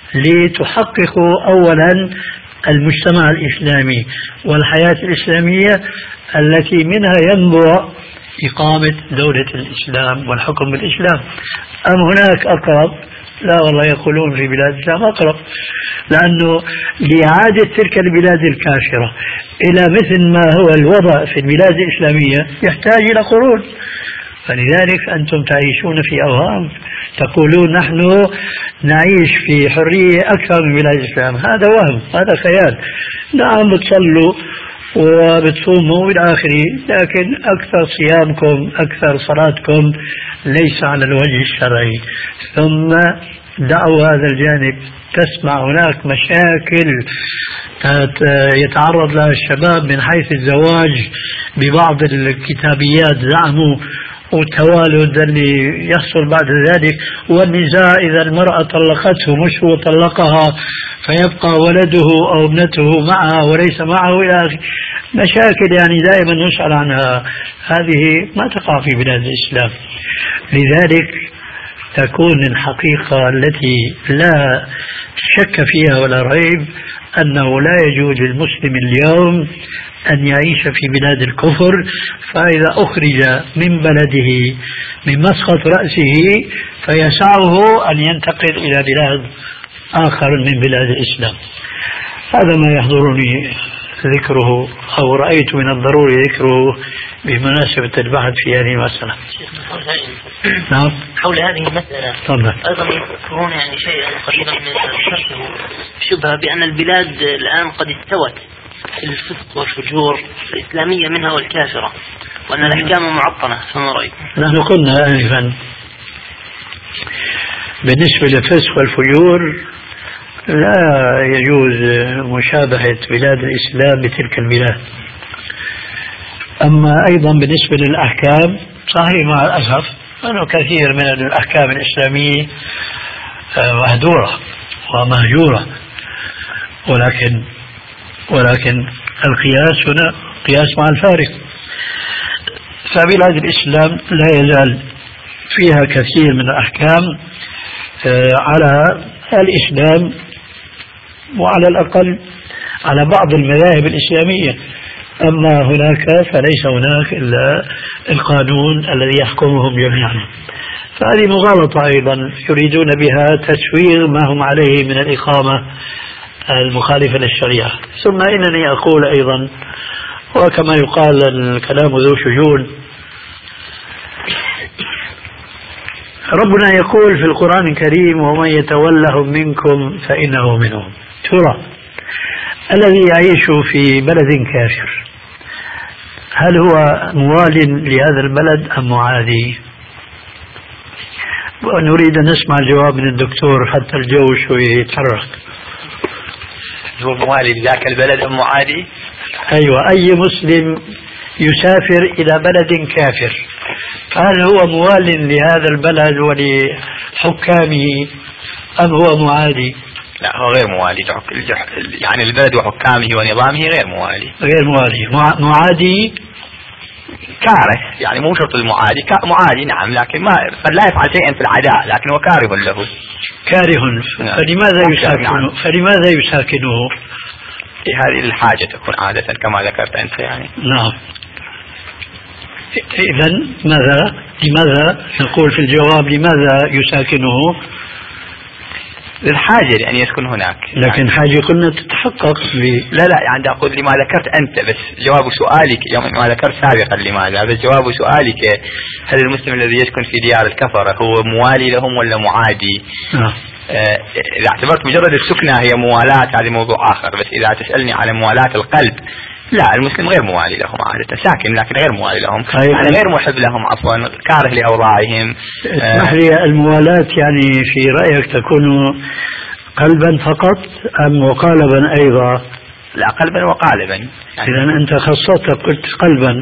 لتحققوا أولا المجتمع الإسلامي والحياة الإسلامية التي منها ينبع إقامة دولة الإسلام والحكم بالإسلام، أم هناك أقرب؟ لا والله، يقولون في بلاد الإسلام أقرب، لأنه لإعادة تلك البلاد الكافرة إلى مثل ما هو الوضع في البلاد الإسلامية يحتاج إلى قرون. فلذلك أنتم تعيشون في أوهام، تقولون نحن نعيش في حرية أكثر من بلاد الإسلام، هذا وهم، هذا خيال. نعم بتصلوا وبتصوموا إلى آخره، لكن أكثر صيامكم أكثر صلاتكم ليس على الوجه الشرعي. ثم دعوا هذا الجانب، تسمع هناك مشاكل يتعرض لها الشباب من حيث الزواج ببعض الكتابيات زعموا، والتوالد اللي يحصل بعد ذلك، والنزاع إذا المرأة طلقته مش هو طلقها فيبقى ولده أو ابنته معها وليس معه إلى آخره. مشاكل يعني دائما نسأل عنها، هذه ما تقع في بلاد الإسلام. لذلك تكون الحقيقة التي لا شك فيها ولا ريب أنه لا يجوز للمسلم اليوم أن يعيش في بلاد الكفر، فإذا أخرج من بلده من مسقط رأسه فيسعه أن ينتقل إلى بلاد آخر من بلاد الإسلام. هذا ما يحضرني ذكره أو رأيت من الضروري ذكره بمناسبة البحث في هذه المسألة. نعم.
حول هذه المسألة
طبعا.
أيضا يذكرون يعني شيئا قريبا من شرحه شبهة بأن البلاد الآن قد استوت في الفسق والفجور الإسلامية منها والكافرة، وأن الأحكام معطلة. فما رأيك؟
نحن قلنا آنفا بالنسبة للفسق والفجور لا يجوز مشابهة بلاد الإسلام بتلك البلاد. أما أيضا بالنسبة للأحكام صحيح مع الأسف أنه كثير من الأحكام الإسلامية مهدورة ومهجورة، ولكن ولكن القياس هنا قياس مع الفارق. فبلاد الإسلام لا يزال فيها كثير من الأحكام على الإسلام، وعلى الأقل على بعض المذاهب الإسلامية. أما هناك فليس هناك إلا القانون الذي يحكمهم جميعا. فهذه مغالطة أيضا يريدون بها تسويغ ما هم عليه من الإقامة المخالفة للشريعة. ثم إنني أقول أيضا، وكما يقال الكلام ذو شجون، ربنا يقول في القرآن الكريم ومن يتولهم منكم فإنه منهم. ترى الذي يعيش في بلد كافر هل هو موال لهذا البلد أم معادي؟ ونريد أن نسمع الجواب من الدكتور حتى الجو شوي يتحرك.
هو موالي لذاك البلد أم معادي؟
أيوة، أي مسلم يسافر إلى بلد كافر هل هو موال لهذا البلد ولحكامه أم هو معادي؟
لا، هو غير موالي، يعني البلد وحكامه ونظامه غير موالي.
غير موالي. معادي
كاره، يعني مو شرط المعادي، معادي نعم، لكن ما قد لا يفعل شيئا في العداء لكن هو كاره له.
كاره. فلماذا يساكنه؟ فلماذا يساكنه؟
هذه الحاجة تكون عادة كما ذكرت أنت يعني.
نعم. إذن ماذا لماذا نقول في الجواب لماذا يساكنه؟
للحاجة لأن يسكن هناك.
لكن يعني حاجة قلنا تتحقق ب...
لا لا يعني أقول لما ذكرت أنت، بس جواب سؤالك يوم ما ذكرت سابقا لماذا، بس جواب سؤالك هل المسلم الذي يسكن في ديار الكفرة هو موالي لهم ولا معادي؟
آه.
آه إذا اعتبرت مجرد السكنة هي موالاة هذا موضوع آخر، بس إذا تسألني على موالاة القلب لا، المسلم غير موالي لهم عادة، ساكن لكن غير موالي لهم، يعني غير محب لهم، عفوا كاره لأوضاعهم.
اسمح لي، الموالاة يعني في رأيك تكون قلبا فقط أم وقالبا أيضا؟
لا، قلبا وقالبا يعني.
إذا أنت خصصت قلت قلبا.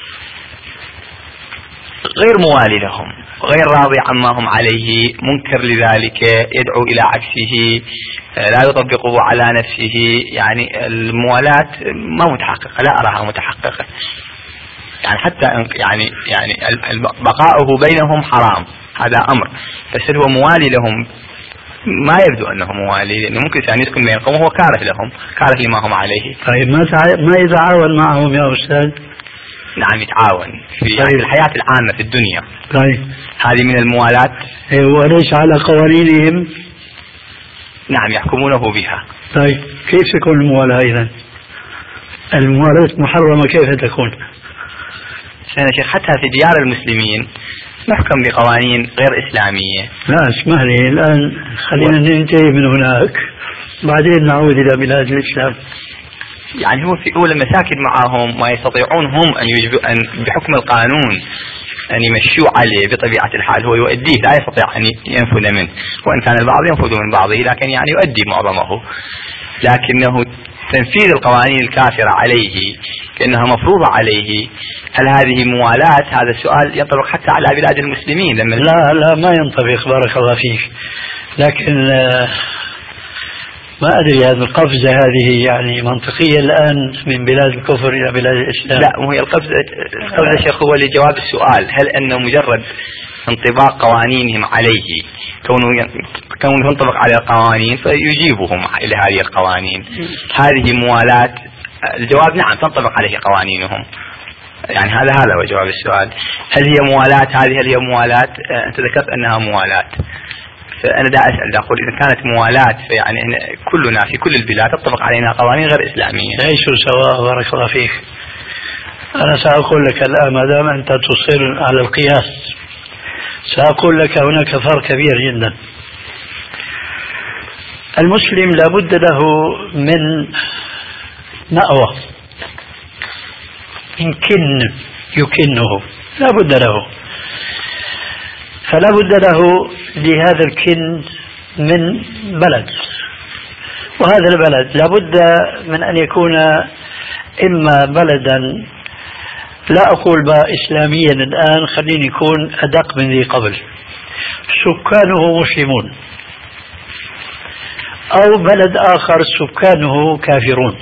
غير موالي لهم، غير راضي عما هم عليه، منكر لذلك، يدعو إلى عكسه، لا يطبقه على نفسه، يعني الموالاة ما متحققة، لا أراها متحققة، يعني حتى يعني يعني بقاؤه بينهم حرام، هذا أمر، بس هو موالي لهم ما يبدو أنه موالي، لأنه ممكن أن يسكن بين قوم وهو كاره لهم، كاره لما هم عليه.
طيب ما تع... ما يتعاون معهم يا أستاذ؟
نعم يتعاون في
طيب.
الحياة العامة في الدنيا.
طيب
هذه من الموالاة.
وليس على قوانينهم؟
نعم يحكمونه بها.
طيب كيف تكون الموالاة إذن؟ الموالاة محرمة كيف تكون؟
سيدنا شيخ حتى في ديار المسلمين نحكم بقوانين غير إسلامية.
لا اسمح لي الآن خلينا ننتهي من هناك بعدين نعود إلى بلاد الإسلام.
يعني هو في أول المساكن معهم ما يستطيعون هم أن يجب أن بحكم القانون أن يمشوا عليه بطبيعة الحال، هو يؤديه لا يستطيع أن ينفذ منه، وإن كان البعض ينفذ من بعضه لكن يعني يؤدي معظمه، لكنه تنفيذ القوانين الكافرة عليه كأنها مفروضة عليه. هل هذه موالاة؟ هذا السؤال ينطبق حتى على بلاد المسلمين. لما
لا لا ما ينطبق بارك الله فيك، لكن ما أدري هذه القفزة هذه يعني منطقية الآن من بلاد الكفر إلى بلاد الإسلام.
لا وهي القفزة القفزة شيخ هو لجواب السؤال، هل أنه مجرد انطباق قوانينهم عليه كونه كونه ينطبق على القوانين فيجيبهم إلى هذه القوانين، هذه موالاة؟ الجواب نعم تنطبق عليه قوانينهم. يعني هذا هذا هو جواب السؤال، هل هي موالاة؟ هذه هل هي موالاة؟ أنت ذكرت أنها موالاة، فأنا دا أسأل دا أقول إذا كانت موالاة فيعني كلنا في كل البلاد تطبق علينا قوانين غير إسلامية.
ليسوا سواء بارك الله فيك. أنا سأقول لك الآن ما دام أنت تصر على القياس سأقول لك هناك فرق كبير جدا. المسلم لابد له من مأوى، من كن يكنه، لابد له، فلا بد له لهذا الكن من بلد، وهذا البلد لابد من أن يكون إما بلدا لا أقول بقى إسلاميا الآن، خليني يكون أدق من ذي قبل، سكانه مسلمون، أو بلد آخر سكانه كافرون،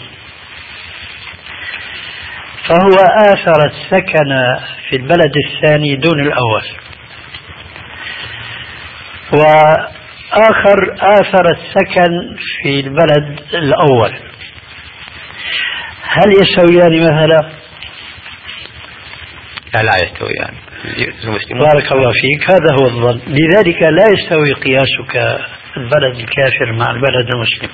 فهو آثر السكن في البلد الثاني دون الأول، وآخر آثر السكن في البلد الأول. هل يستويان مثلا؟
لا لا يستويان.
بارك الله فيك، هذا هو الظن. لذلك لا يستوي قياسك البلد الكافر مع البلد المسلم،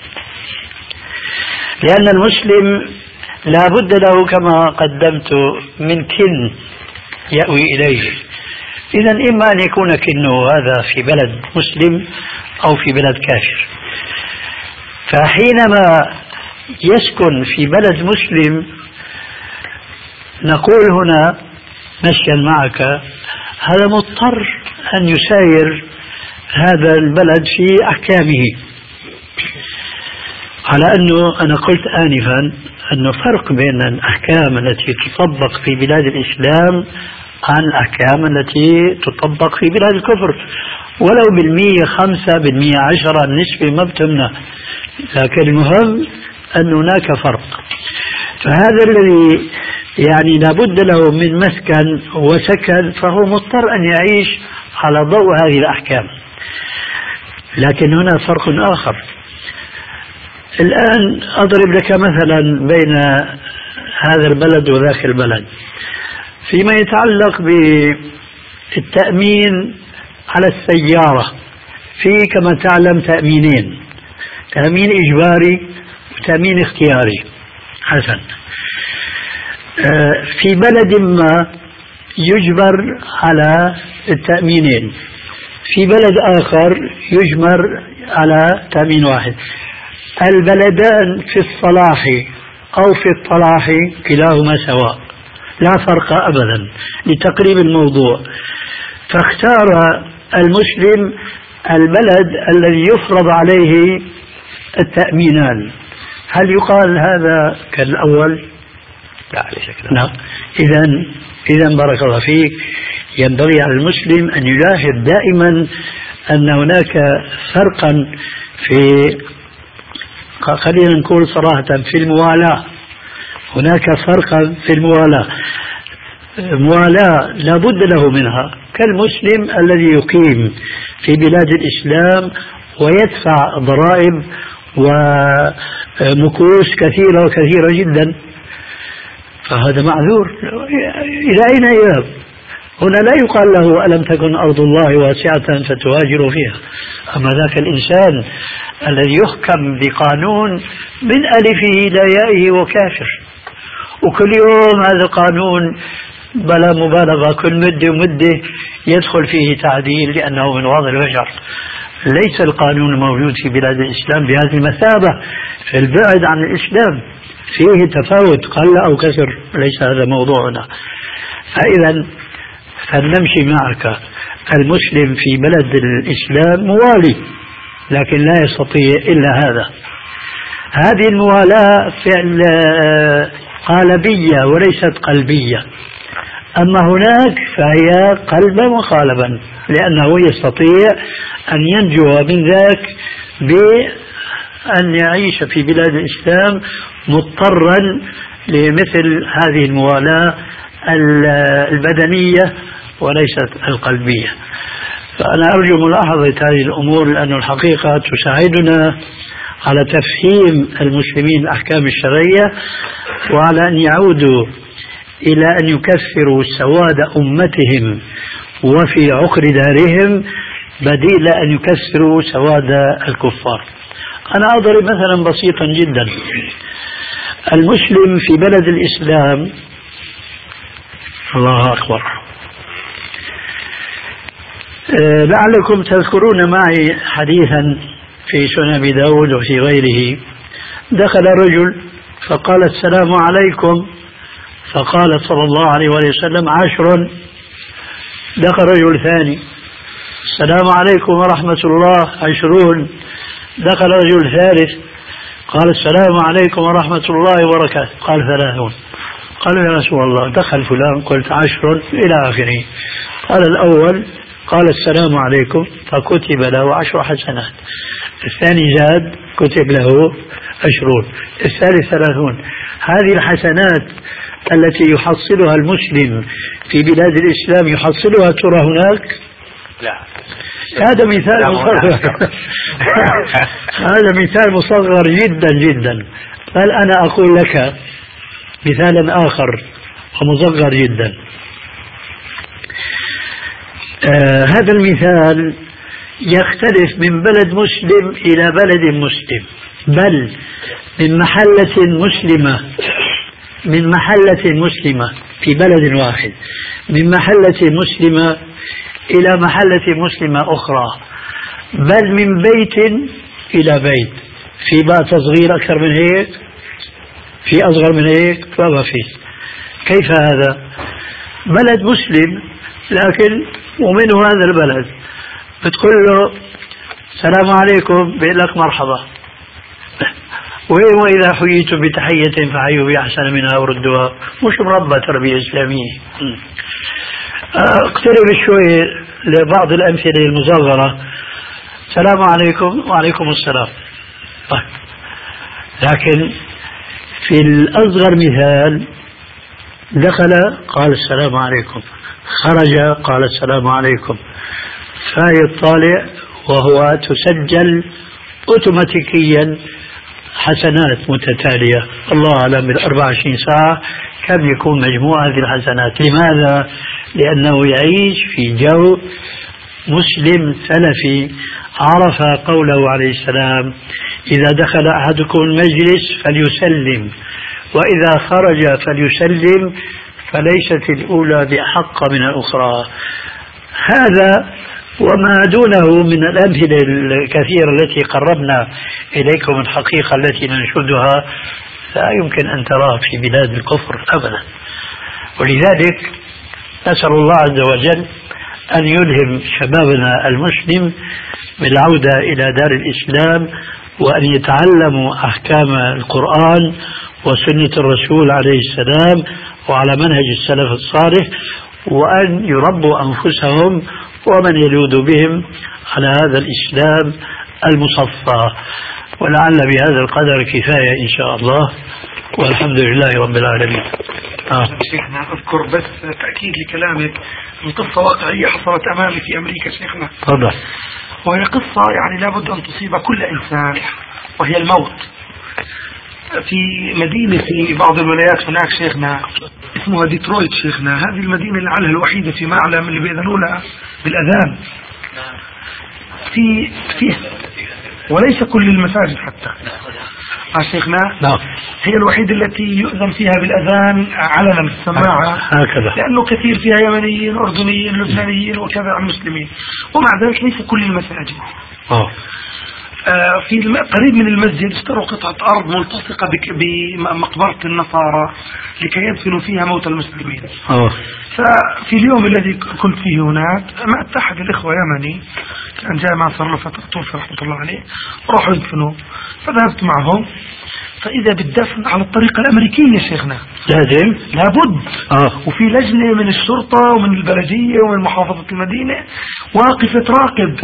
لأن المسلم لا بد له كما قدمت من كن يأوي إليه. إذن إما أن يكون كنه هذا في بلد مسلم أو في بلد كافر، فحينما يسكن في بلد مسلم نقول هنا مشيا معك هذا مضطر أن يساير هذا البلد في أحكامه، على أنه أنا قلت آنفا أنه فرق بين الأحكام التي تطبق في بلاد الإسلام عن الأحكام التي تطبق في بلاد الكفر، ولو بالمية خمسة بالمية عشرة النسبة ما بتمنع، لكن المهم أن هناك فرق. فهذا الذي يعني لابد له من مسكن وسكن فهو مضطر أن يعيش على ضوء هذه الأحكام. لكن هنا فرق آخر. الآن أضرب لك مثلا بين هذا البلد وذاك البلد فيما يتعلق بالتأمين على السيارة. في كما تعلم تأمينين، تأمين إجباري وتأمين اختياري. حسن، في بلد ما يجبر على التأمينين، في بلد آخر يجبر على تأمين واحد. البلدان في الصلاح أو في الطلاح كلاهما سواء، لا فرق أبدا لتقريب الموضوع. فاختار المسلم البلد الذي يفرض عليه التأمينان. هل يقال هذا كالأول؟
لا على شكل.
نعم. إذن إذن بارك الله فيك، ينبغي على المسلم أن يلاحظ دائما أن هناك فرقا في، خلينا نقول صراحة، في الموالاة. هناك فرقا في الموالاة. موالاة لا بد له منها، كالمسلم الذي يقيم في بلاد الإسلام ويدفع ضرائب ومكوس كثيرة وكثيرة جدا، فهذا معذور. إلى أين يذهب؟ هنا لا يقال له ألم تكن أرض الله واسعة فتهاجروا فيها. أما ذاك الإنسان الذي يحكم بقانون من ألفه إلى يائه وكافر، وكل يوم هذا القانون بلا مبالغة كل مدة ومدة يدخل فيه تعديل لأنه من وضع البشر. ليس القانون الموجود في بلاد الإسلام بهذه المثابة في البعد عن الإسلام، فيه تفاوت قل أو كثر، ليس هذا موضوعنا. فإذا فلنمشي معك. المسلم في بلد الإسلام موالي، لكن لا يستطيع إلا هذا. هذه الموالاة فعل قالبية وليست قلبية، أما هناك فهي قلبا وقالبا، لأنه يستطيع أن ينجو من ذاك بأن يعيش في بلاد الإسلام مضطرا لمثل هذه الموالاة البدنية وليست القلبية. فأنا أرجو ملاحظة هذه الأمور، لأن الحقيقة تساعدنا على تفهيم المسلمين الأحكام الشرعية، وعلى أن يعودوا إلى أن يكفروا سواد أمتهم وفي عقر دارهم بديل أن يكسروا سواد الكفار. أنا أضرب مثلا بسيطا جدا. المسلم في بلد الإسلام، الله أكبر، أه لعلكم تذكرون معي حديثا في سنن أبي داود وفي غيره. دخل رجل فقال السلام عليكم، فقال صلى الله عليه وسلم عشر. دخل رجل ثاني، السلام عليكم ورحمة الله، عشرون. دخل رجل ثالث قال السلام عليكم ورحمة الله وبركاته، قال ثلاثون. قال يا رسول الله دخل فلان، قلت عشر إلى آخره. قال الأول قال السلام عليكم فكتب له عشر حسنات، الثاني زاد كتب له عشرون، الثالث ثلاثون. هذه الحسنات التي يحصلها المسلم في بلاد الإسلام يحصلها ترى هناك؟
لا.
هذا مثال مصغر هذا مثال مصغر جدا جدا. بل أنا أقول لك مثالا آخر ومصغر جدا. آه هذا المثال يختلف من بلد مسلم إلى بلد مسلم، بل من محلة مسلمة من محلة مسلمة في بلد واحد، من محلة مسلمة إلى محلة مسلمة أخرى، بل من بيت إلى بيت. في بقى تصغير أكثر من هيك؟ في أصغر من هيك؟ فما في. كيف هذا؟ بلد مسلم لكن ومنه هذا البلد، بتقول له السلام عليكم بيقول لك مرحبا، وإذا حييتم بتحية فحيوا بأحسن منها وردوها. مش مربى تربية إسلامية. اقترب شوي لبعض الأمثلة المصغرة. السلام عليكم وعليكم السلام. طيب. لكن في الأصغر مثال دخل قال السلام عليكم، خرج قال السلام عليكم، فهي طالع وهو تسجل أوتوماتيكيا حسنات متتالية. الله أعلم بالأربع وعشرين ساعة كم يكون مجموع هذه الحسنات. لماذا؟ لأنه يعيش في جو مسلم سلفي عرف قوله عليه السلام إذا دخل أحدكم المجلس فليسلم وإذا خرج فليسلم، فليست الأولى بأحق من الأخرى. هذا وما دونه من الأمثلة الكثيرة التي قربنا إليكم الحقيقة التي ننشدها لا يمكن أن تراها في بلاد الكفر أبدا. ولذلك نسأل الله عز وجل أن يلهم شبابنا المسلم بالعودة إلى دار الإسلام، وأن يتعلموا أحكام القرآن وسنة الرسول عليه السلام وعلى منهج السلف الصالح، وأن يربوا أنفسهم ومن يلوذ بهم على هذا الإسلام المصفى. ولعل بهذا القدر كفاية إن شاء الله، والحمد لله رب العالمين.
آه. شيخنا أذكر بس تأكيد لكلامك من قصة واقعية حصلت أمامي في أمريكا. شيخنا
تفضل.
وهي قصة يعني لابد أن تصيب كل إنسان، وهي الموت. في مدينة في بعض الولايات هناك شيخنا اسمها ديترويت شيخنا، هذه المدينة لعلها الوحيدة في معلم اللي بيأذنوا لها بالأذان في فيه، وليس كل المساجد حتى شيخنا. هي الوحيدة التي يؤذن فيها بالأذان علنا في السماعة هكذا، لأنه كثير فيها يمنيين أردنيين لبنانيين وكذا عن مسلمين، ومع ذلك ليس كل المساجد. أوه. آه في قريب من المسجد اشتروا قطعة أرض ملتصقة بمقبرة النصارى لكي يدفنوا فيها موتى المسلمين. أوه. ففي اليوم الذي كنت فيه هناك مع أحد الإخوة يمني كان جاء مع صار له فترة توفى رحمة الله عليه، راحوا يدفنوا، فذهبت معهم، فإذا بالدفن على الطريقة الأمريكية شيخنا لازم لابد. آه. وفي لجنة من الشرطة ومن البلدية ومن محافظة المدينة واقفة تراقب.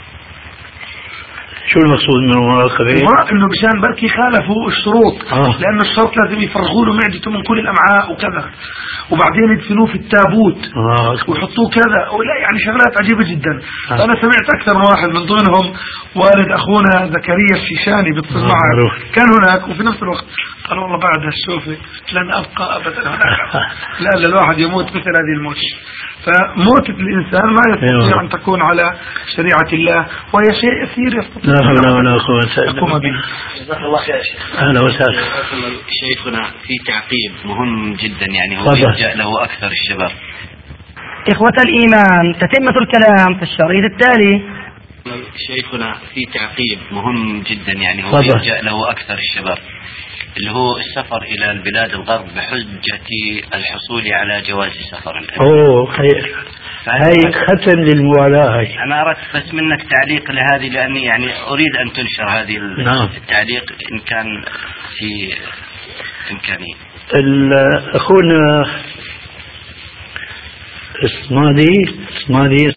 شو المقصود من المراقبة؟
انه مشان بركي خالفوا الشروط. آه. لانه الشرط لازم يفرغوا له معدته من كل الامعاء وكذا، وبعدين يدفنوه في التابوت. آه. ويحطوه كذا، ولا يعني شغلات عجيبة جدا. آه. انا سمعت اكثر من واحد، من ضمنهم والد اخونا زكريا الشيشاني بيتصل آه. معه، كان هناك وفي نفس الوقت قال والله بعد هالشوفة لن ابقى ابدا. لا الواحد يموت مثل هذه الموت. فموت الإنسان ما يستطيع أن تكون على شريعة الله، وهي شيء يسير يستطيع.
لا حول ولا قوة إلا بالله.
جزاك الله خير يا شيخ.
أهلا وسهلا.
شيخنا في تعقيب مهم جدا يعني هو يلجأ له أكثر الشباب.
إخوة الإيمان، تتمة الكلام في الشريط التالي.
شيخنا في تعقيب مهم جدا يعني هو يلجأ له أكثر الشباب، اللي هو السفر إلى البلاد الغرب بحجة الحصول على جواز السفر.
أوه خير، هاي ختم للموالاة. هاي
أنا أردت بس منك تعليق لهذه، لأني يعني أريد أن تنشر هذه نعم. التعليق إن كان في إمكانية.
أخونا اسمادي اسمادي